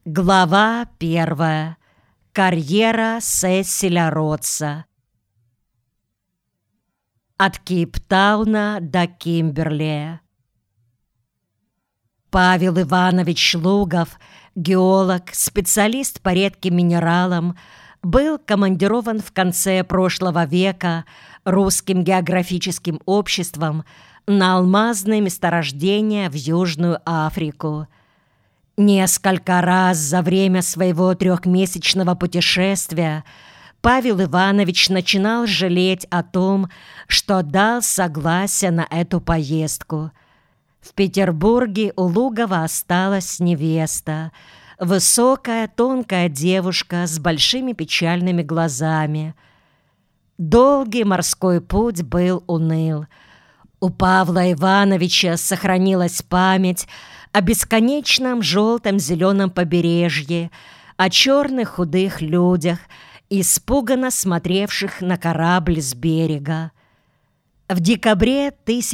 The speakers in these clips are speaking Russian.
Глава 1. Карьера Сесиля Ротса. От Кейптауна до Кимберли. Павел Иванович Лугов, геолог, специалист по редким минералам, был командирован в конце прошлого века Русским географическим обществом на алмазные месторождения в Южную Африку. Несколько раз за время своего 3-месячного путешествия Павел Иванович начинал жалеть о том, что дал согласие на эту поездку. В Петербурге у Лугова осталась невеста, высокая, тонкая девушка с большими печальными глазами. Долгий морской путь был уныл. У Павла Ивановича сохранилась память о бесконечном желтом зеленом побережье, о черных худых людях, испуганно смотревших на корабль с берега. В декабре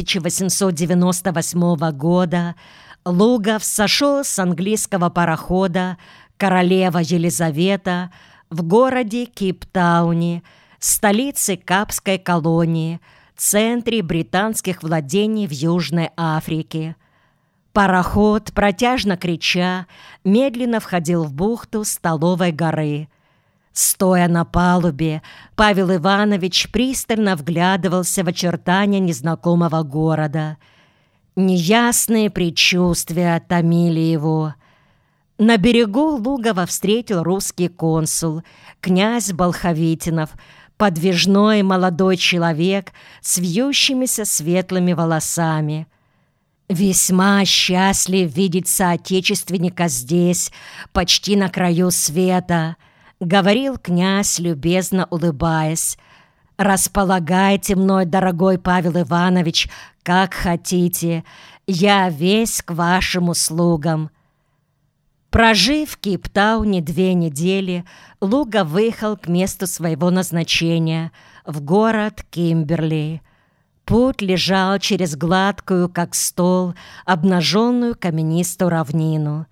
1898 года Лугов сошел с английского парохода «Королева Елизавета» в городе Кейптауне, столице Капской колонии, центре британских владений в Южной Африке. Пароход, протяжно крича, медленно входил в бухту Столовой горы. Стоя на палубе, Павел Иванович пристально вглядывался в очертания незнакомого города. Неясные предчувствия томили его. На берегу Лугова встретил русский консул, князь Болховитинов, подвижной молодой человек с вьющимися светлыми волосами. «Весьма счастлив видеть соотечественника здесь, почти на краю света», — говорил князь, любезно улыбаясь. «Располагайте мной, дорогой Павел Иванович, как хотите. Я весь к вашим услугам». Прожив в Кейптауне 2 недели, Лугов выехал к месту своего назначения, в город Кимберли. Путь лежал через гладкую, как стол, обнаженную каменистую равнину.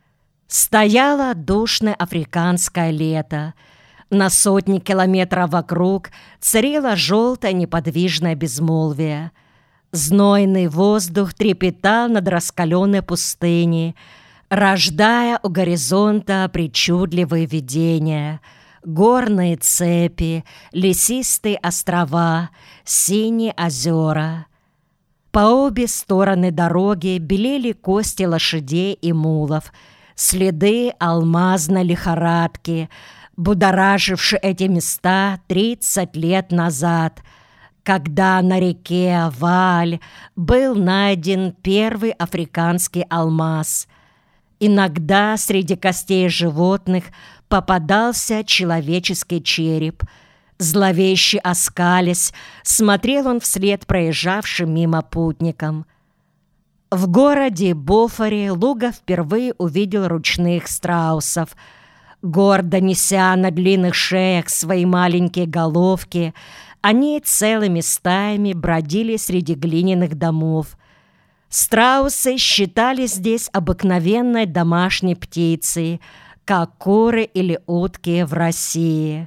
Стояло душное африканское лето. На сотни километров вокруг царило желтое неподвижное безмолвие. Знойный воздух трепетал над раскаленной пустыней, рождая у горизонта причудливые видения. Горные цепи, лесистые острова, синие озера. По обе стороны дороги белели кости лошадей и мулов, следы алмазной лихорадки, будоражившие эти места 30 лет назад, когда на реке Вааль был найден первый африканский алмаз. Иногда среди костей животных попадался человеческий череп. Зловеще оскалясь, смотрел он вслед проезжавшим мимо путникам. В городе Бофоре Лугов впервые увидел ручных страусов. Гордо неся на длинных шеях свои маленькие головки, они целыми стаями бродили среди глиняных домов. Страусы считались здесь обыкновенной домашней птицей, как куры или утки в России.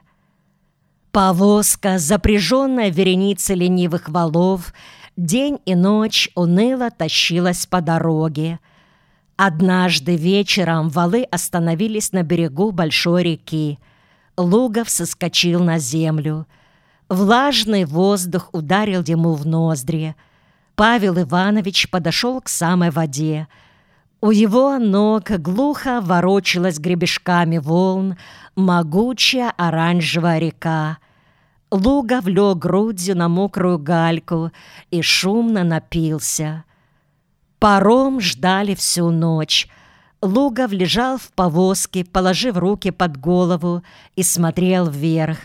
Повозка, запряженная вереницей ленивых валов, день и ночь уныло тащилась по дороге. Однажды вечером валы остановились на берегу большой реки. Лугов соскочил на землю. Влажный воздух ударил ему в ноздри. Павел Иванович подошел к самой воде. У его ног глухо ворочалась гребешками волн могучая оранжевая река. Лугов лег грудью на мокрую гальку и шумно напился. Паром ждали всю ночь. Лугов лежал в повозке, положив руки под голову, и смотрел вверх.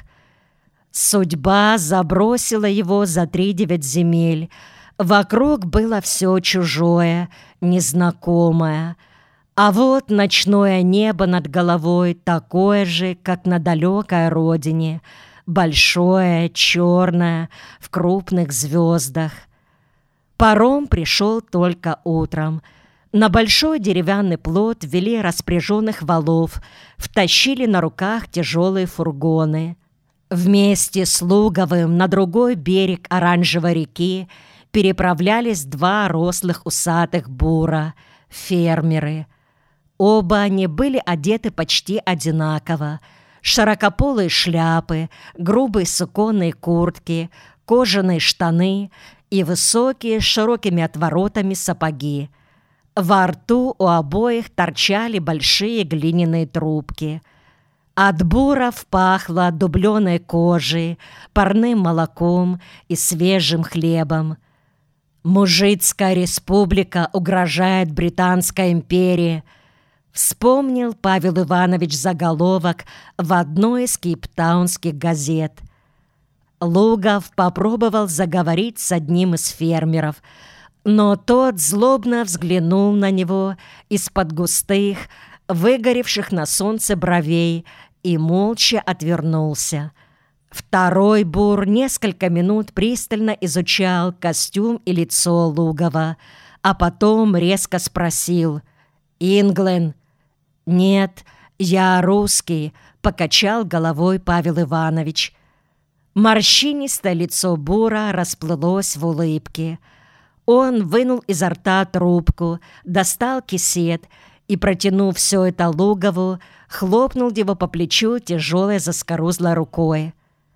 Судьба забросила его за 3-9 земель. Вокруг было все чужое, незнакомое. А вот ночное небо над головой такое же, как на далекой родине, большое, черное, в крупных звездах. Паром пришел только утром. На большой деревянный плот ввели распряженных валов, втащили на руках тяжелые фургоны. Вместе с Луговым на другой берег Оранжевой реки переправлялись два рослых усатых бура, фермеры. Оба они были одеты почти одинаково. Широкополые шляпы, грубые суконные куртки, кожаные штаны и высокие с широкими отворотами сапоги. Во рту у обоих торчали большие глиняные трубки. От буров пахло дубленой кожей, парным молоком и свежим хлебом. «Мужицкая республика угрожает Британской империи», вспомнил Павел Иванович заголовок в одной из кейптаунских газет. Лугов попробовал заговорить с одним из фермеров, но тот злобно взглянул на него из-под густых, выгоревших на солнце бровей и молча отвернулся. Второй бур несколько минут пристально изучал костюм и лицо Лугова, а потом резко спросил: «Инглен?» «Нет, я русский», — покачал головой Павел Иванович. Морщинистое лицо бура расплылось в улыбке. Он вынул изо рта трубку, достал кисет и, протянув все это Лугову, хлопнул его по плечу тяжелой заскорузлой рукой.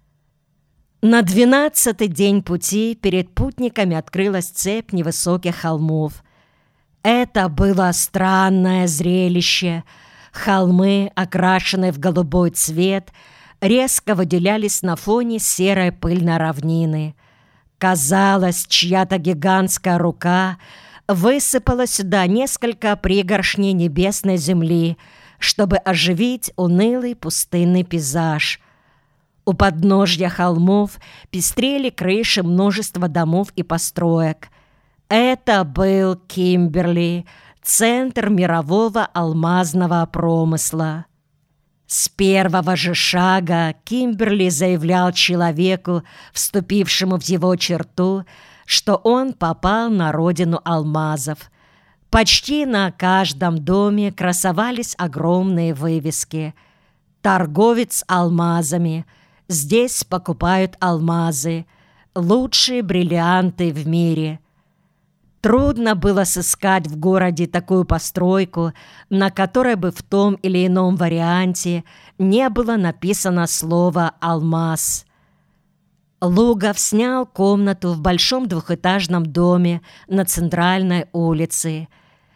На 12-й день пути перед путниками открылась цепь невысоких холмов. Это было странное зрелище. Холмы, окрашенные в голубой цвет, резко выделялись на фоне серой пыльной равнины. Казалось, чья-то гигантская рука высыпала сюда несколько пригоршней небесной земли, чтобы оживить унылый пустынный пейзаж. У подножья холмов пестрели крыши множества домов и построек. Это был Кимберли, центр мирового алмазного промысла. С первого же шага Кимберли заявлял человеку, вступившему в его черту, что он попал на родину алмазов. Почти на каждом доме красовались огромные вывески: «Торговец алмазами», «Здесь покупают алмазы», «Лучшие бриллианты в мире». Трудно было сыскать в городе такую постройку, на которой бы в том или ином варианте не было написано слово «алмаз». Лугов снял комнату в большом двухэтажном доме на центральной улице.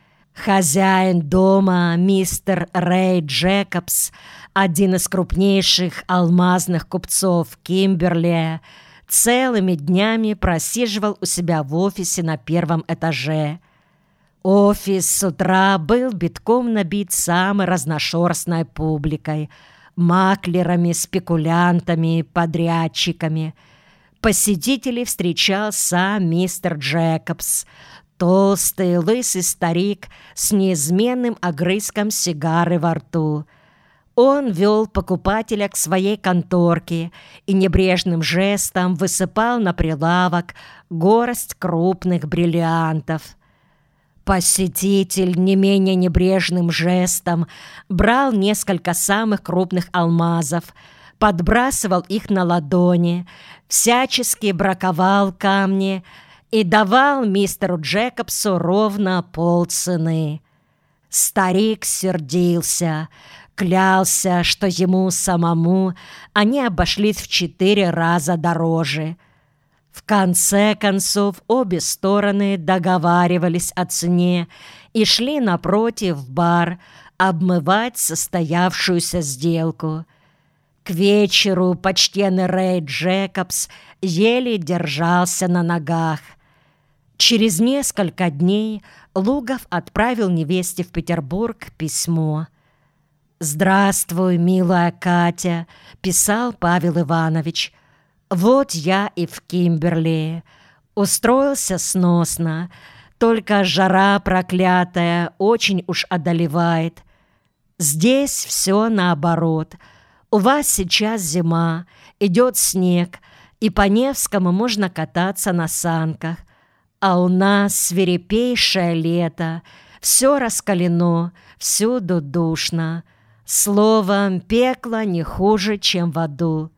Хозяин дома, мистер Рэй Джекобс, один из крупнейших алмазных купцов Кимберли, целыми днями просиживал у себя в офисе на первом этаже. Офис с утра был битком набит самой разношерстной публикой: маклерами, спекулянтами, подрядчиками. Посетителей встречал сам мистер Джекобс, толстый лысый старик с неизменным огрызком сигары во рту. Он вел покупателя к своей конторке и небрежным жестом высыпал на прилавок горсть крупных бриллиантов. Посетитель не менее небрежным жестом брал несколько самых крупных алмазов, подбрасывал их на ладони, всячески браковал камни и давал мистеру Джекобсу ровно полцены. Старик сердился, клялся, что ему самому они обошлись в 4 раза дороже. В конце концов обе стороны договаривались о цене и шли напротив в бар обмывать состоявшуюся сделку. К вечеру почтенный Рэй Джекобс еле держался на ногах. Через несколько дней Лугов отправил невесте в Петербург письмо. «Здравствуй, милая Катя», — писал Павел Иванович. «Вот я и в Кимберли. Устроился сносно, только жара проклятая очень уж одолевает. Здесь все наоборот. У вас сейчас зима, идет снег, и по Невскому можно кататься на санках. А у нас свирепейшее лето, Все раскалено, всюду душно. Словом, пекло не хуже, чем в аду.